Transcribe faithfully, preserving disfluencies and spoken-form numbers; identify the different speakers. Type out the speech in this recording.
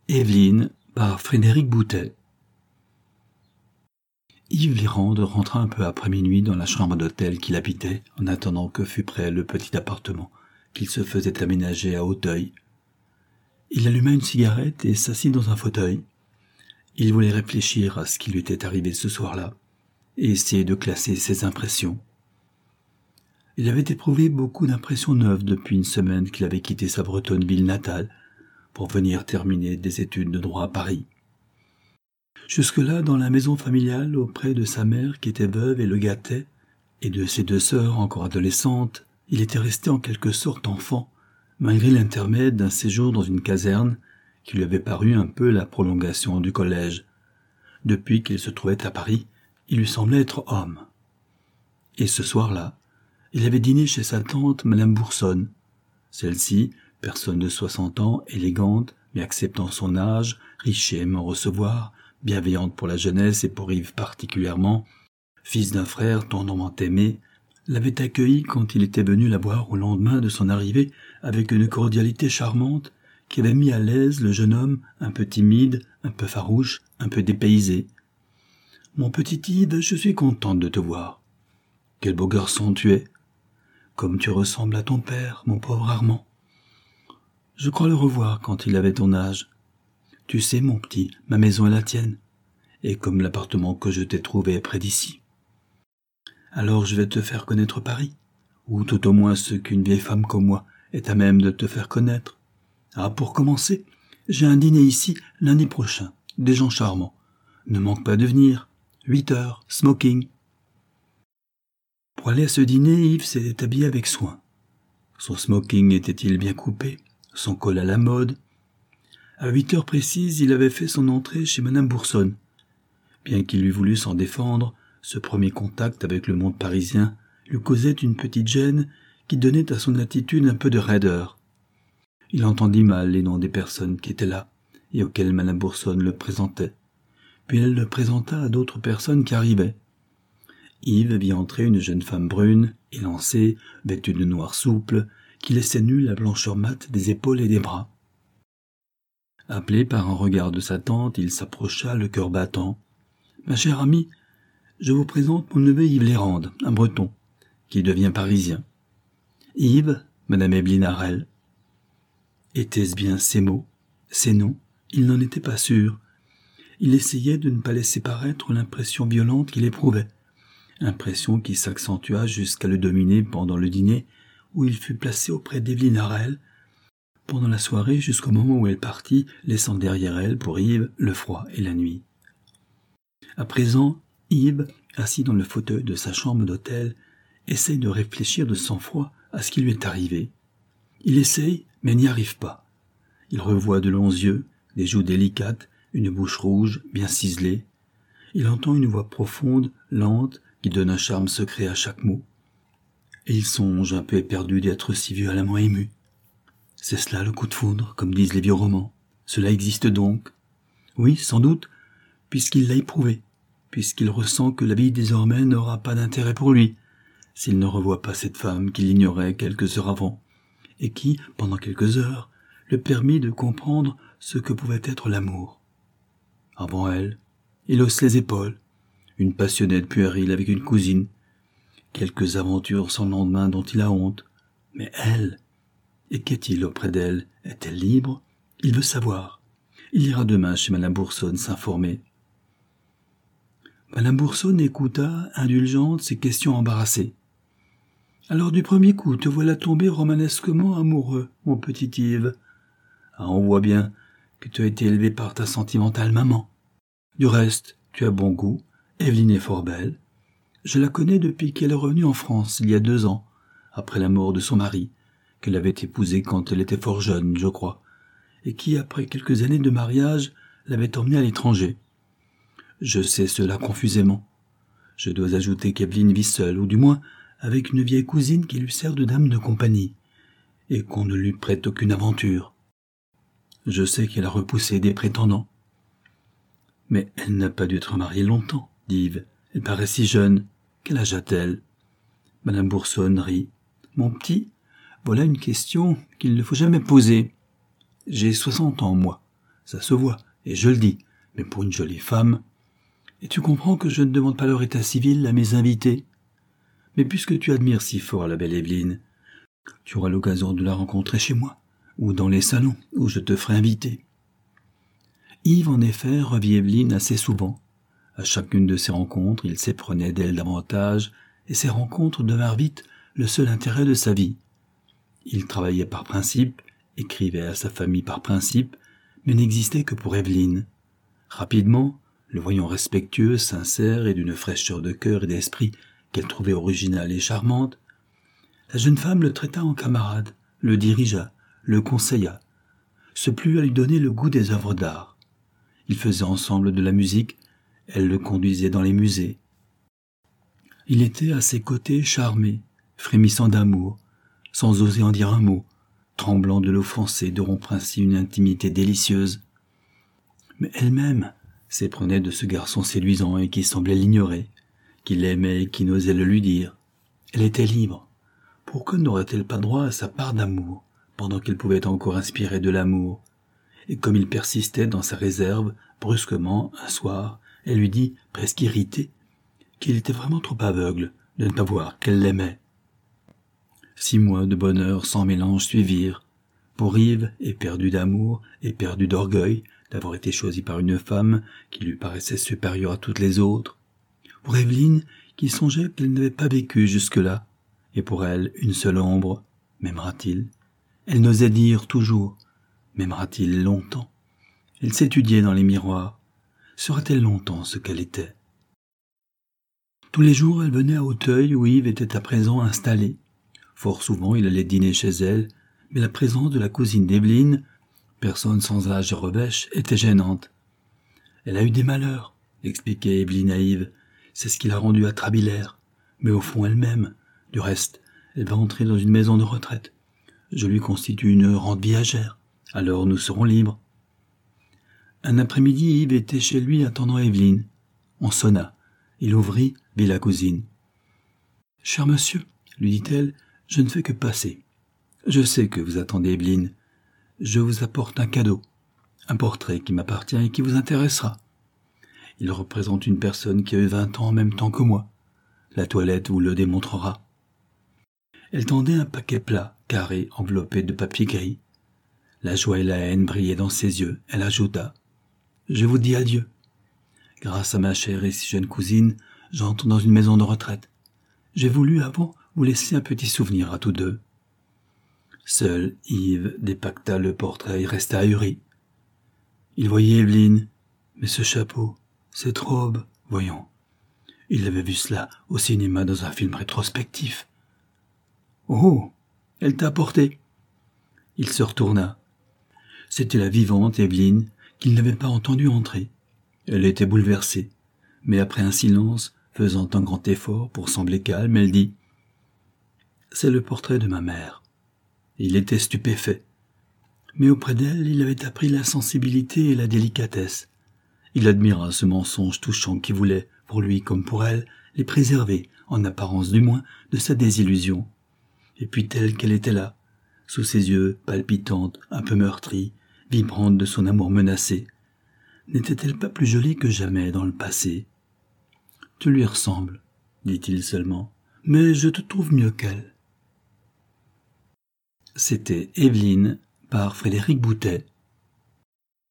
Speaker 1: Évelyne par Frédéric Boutet. Yves Lérande rentra un peu après minuit dans la chambre d'hôtel qu'il habitait en attendant que fût prêt le petit appartement qu'il se faisait aménager à Auteuil. Il alluma une cigarette et s'assit dans un fauteuil. Il voulait réfléchir à ce qui lui était arrivé ce soir-là et essayer de classer ses impressions. Il avait éprouvé beaucoup d'impressions neuves depuis une semaine qu'il avait quitté sa bretonne ville natale pour venir terminer des études de droit à Paris. Jusque-là, dans la maison familiale, auprès de sa mère qui était veuve et le gâtait, et de ses deux sœurs encore adolescentes, il était resté en quelque sorte enfant, malgré l'intermède d'un séjour dans une caserne qui lui avait paru un peu la prolongation du collège. Depuis qu'il se trouvait à Paris, il lui semblait être homme. Et ce soir-là, il avait dîné chez sa tante, Madame Boursonne. Celle-ci, personne de soixante ans, élégante, mais acceptant son âge, riche et aimant recevoir, bienveillante pour la jeunesse et pour Yves particulièrement, fils d'un frère tendrement aimé, l'avait accueilli quand il était venu la voir au lendemain de son arrivée avec une cordialité charmante qui avait mis à l'aise le jeune homme un peu timide, un peu farouche, un peu dépaysé. « Mon petit Yves, je suis contente de te voir. Quel beau garçon tu es. Comme tu ressembles à ton père, mon pauvre Armand. Je crois le revoir quand il avait ton âge. Tu sais, mon petit, ma maison est la tienne, et comme l'appartement que je t'ai trouvé est près d'ici. Alors je vais te faire connaître Paris, ou tout au moins ce qu'une vieille femme comme moi est à même de te faire connaître. Ah, pour commencer, j'ai un dîner ici lundi prochain, des gens charmants. Ne manque pas de venir. Huit heures, smoking. » Pour aller à ce dîner, Yves s'était habillé avec soin. Son smoking était-il bien coupé, son col à la mode. À huit heures précises, il avait fait son entrée chez Madame Boursonne. Bien qu'il lui voulût s'en défendre, ce premier contact avec le monde parisien lui causait une petite gêne qui donnait à son attitude un peu de raideur. Il entendit mal les noms des personnes qui étaient là et auxquelles Madame Boursonne le présentait. Puis elle le présenta à d'autres personnes qui arrivaient. Yves vit entrer une jeune femme brune, élancée, vêtue de noir souple, qui laissait nue la blancheur mate des épaules et des bras. Appelé par un regard de sa tante, il s'approcha, le cœur battant. « Ma chère amie, je vous présente mon neveu Yves Lérande, un breton, qui devient parisien. Yves, Madame Évelyne Harel. » Étaient-ce bien ces mots, ces noms? Il n'en était pas sûr. Il essayait de ne pas laisser paraître l'impression violente qu'il éprouvait. Impression qui s'accentua jusqu'à le dominer pendant le dîner où il fut placé auprès d'Évelyne Harel, pendant la soirée jusqu'au moment où elle partit, laissant derrière elle, pour Yves, le froid et la nuit. À présent, Yves, assis dans le fauteuil de sa chambre d'hôtel, essaye de réfléchir de sang-froid à ce qui lui est arrivé. Il essaye, mais n'y arrive pas. Il revoit de longs yeux, des joues délicates, une bouche rouge, bien ciselée. Il entend une voix profonde, lente, qui donne un charme secret à chaque mot. Et il songe, un peu éperdu, d'être si violemment ému. C'est cela le coup de foudre, comme disent les vieux romans. Cela existe donc. Oui, sans doute, puisqu'il l'a éprouvé, puisqu'il ressent que la vie désormais n'aura pas d'intérêt pour lui, s'il ne revoit pas cette femme qu'il ignorait quelques heures avant, et qui, pendant quelques heures, le permit de comprendre ce que pouvait être l'amour. Avant elle, il hausse les épaules, une passionnette puérile avec une cousine, quelques aventures sans lendemain dont il a honte. Mais elle, et qu'est-il auprès d'elle? Est-elle libre? Il veut savoir. Il ira demain chez Madame Boursonne s'informer. Madame Boursonne écouta, indulgente, ces questions embarrassées. « Alors du premier coup, te voilà tombé romanesquement amoureux, mon petit Yves. Ah, on voit bien que tu as été élevé par ta sentimentale maman. Du reste, tu as bon goût. Évelyne est fort belle. Je la connais depuis qu'elle est revenue en France, il y a deux ans, après la mort de son mari, qu'elle avait épousé quand elle était fort jeune, je crois, et qui, après quelques années de mariage, l'avait emmenée à l'étranger. Je sais cela confusément. Je dois ajouter qu'Evelyne vit seule, ou du moins avec une vieille cousine qui lui sert de dame de compagnie, et qu'on ne lui prête aucune aventure. Je sais qu'elle a repoussé des prétendants. Mais elle n'a pas dû être mariée longtemps, dit Yves. Elle paraît si jeune. Quel âge a-t-elle? Madame Boursonne rit. Mon petit, voilà une question qu'il ne faut jamais poser. J'ai soixante ans, moi. ça se voit, et je le dis, mais pour une jolie femme. Et tu comprends que je ne demande pas leur état civil à mes invités. Mais puisque tu admires si fort la belle Evelyne, tu auras l'occasion de la rencontrer chez moi, ou dans les salons, où je te ferai inviter. » Yves, en effet, revit Evelyne assez souvent. À chacune de ces rencontres, il s'éprenait d'elle davantage, et ces rencontres devinrent vite le seul intérêt de sa vie. Il travaillait par principe, écrivait à sa famille par principe, mais n'existait que pour Evelyne. Rapidement, le voyant respectueux, sincère et d'une fraîcheur de cœur et d'esprit qu'elle trouvait originale et charmante, la jeune femme le traita en camarade, le dirigea, le conseilla, se plut à lui donner le goût des œuvres d'art. Ils faisaient ensemble de la musique, elle le conduisait dans les musées. Il était à ses côtés charmé, frémissant d'amour, sans oser en dire un mot, tremblant de l'offenser, de rompre ainsi une intimité délicieuse. Mais elle-même s'éprenait de ce garçon séduisant et qui semblait l'ignorer, qui l'aimait et qui n'osait le lui dire. Elle était libre. Pourquoi n'aurait-elle pas droit à sa part d'amour, pendant qu'elle pouvait encore inspirer de l'amour? Et comme il persistait dans sa réserve, brusquement, un soir, elle lui dit, presque irritée, qu'il était vraiment trop aveugle de ne pas voir qu'elle l'aimait. Six mois de bonheur sans mélange suivirent. Pour Yves, éperdu d'amour, éperdu d'orgueil, d'avoir été choisi par une femme qui lui paraissait supérieure à toutes les autres. Pour Evelyne, qui songeait qu'elle n'avait pas vécu jusque-là, et pour elle, une seule ombre, m'aimera-t-il? Elle n'osait dire toujours, m'aimera-t-il longtemps? Elle s'étudiait dans les miroirs. Sera-t-elle longtemps ce qu'elle était? Tous les jours, elle venait à Auteuil où Yves était à présent installé. Fort souvent, il allait dîner chez elle, mais la présence de la cousine d'Evelyne, personne sans âge et revêche, était gênante. Elle a eu des malheurs, expliquait Evelyne à Yves. C'est ce qui l'a rendue atrabilaire. Mais au fond elle-même, du reste, elle va entrer dans une maison de retraite. Je lui constitue une rente viagère. Alors nous serons libres. Un après-midi, Yves était chez lui attendant Evelyne. On sonna. Il ouvrit, vit la cousine. « Cher monsieur, lui dit-elle, je ne fais que passer. Je sais que vous attendez Evelyne. Je vous apporte un cadeau, un portrait qui m'appartient et qui vous intéressera. Il représente une personne qui a eu vingt ans en même temps que moi. La toilette vous le démontrera. » Elle tendait un paquet plat, carré, enveloppé de papier gris. La joie et la haine brillaient dans ses yeux. Elle ajouta, « Je vous dis adieu. Grâce à ma chère et si jeune cousine, j'entre dans une maison de retraite. J'ai voulu avant vous laisser un petit souvenir à tous deux. » Seul Yves dépaqueta le portrait et resta ahuri. Il voyait Evelyne, mais ce chapeau, cette robe, voyons. Il avait vu cela au cinéma dans un film rétrospectif. « Oh, elle t'a apporté !» Il se retourna. C'était la vivante Evelyne qu'il n'avait pas entendue entrer. Elle était bouleversée, mais après un silence, faisant un grand effort pour sembler calme, elle dit « C'est le portrait de ma mère. » Il était stupéfait. Mais auprès d'elle, il avait appris la sensibilité et la délicatesse. Il admira ce mensonge touchant qui voulait, pour lui comme pour elle, les préserver, en apparence du moins, de sa désillusion. Et puis telle qu'elle était là, sous ses yeux, palpitante, un peu meurtrie, vibrante de son amour menacé, n'était-elle pas plus jolie que jamais dans le passé? « Tu lui ressembles, dit-il seulement, mais je te trouve mieux qu'elle. » C'était Evelyne par Frédéric Boutet.